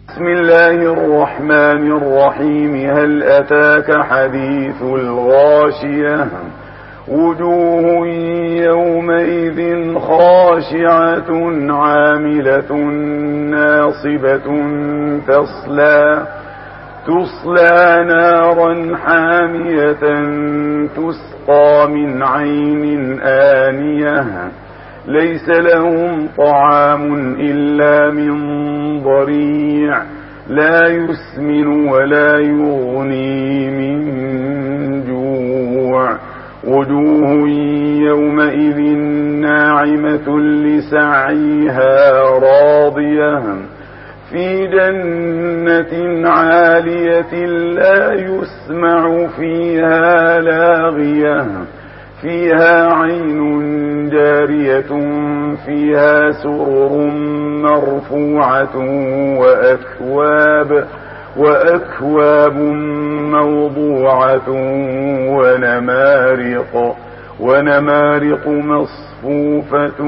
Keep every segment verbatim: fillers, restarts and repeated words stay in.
بسم الله الرحمن الرحيم. هل أتاك حديث الغاشية؟ وجوه يومئذ خاشعة عاملة ناصبة تصلى تصلى نارا حامية تسقى من عين آنية ليس لهم طعام إلا من ضريع لا يسمن ولا يغني من جوع. وجوه يومئذ ناعمة لسعيها راضية في جنة عالية لا يسمع فيها لاغية فيها عين جارية فيها سرر مرفوعة وأكواب وأكواب موضوعة ونمارق ونمارق مصفوفة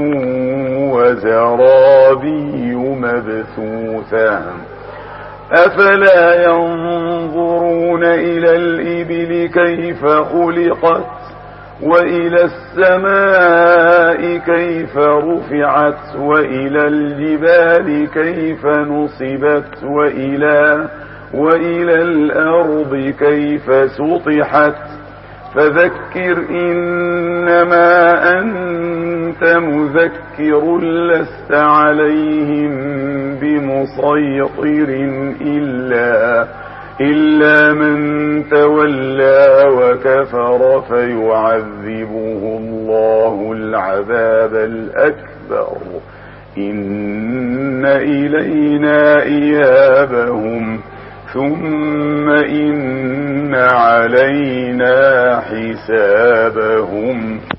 وزرابي مبثوثة. أفلا ينظرون إلى الإبل كيف خلقت وإلى السماء كيف رفعت وإلى الجبال كيف نصبت وإلى وإلى الأرض كيف سطحت. فذكر إنما أنت مذكر لست عليهم بمسيطر إلا إلا من تولى وكفر فيعذبه الله العذاب الأكبر. إن إلينا إيابهم ثم إن علينا حسابهم.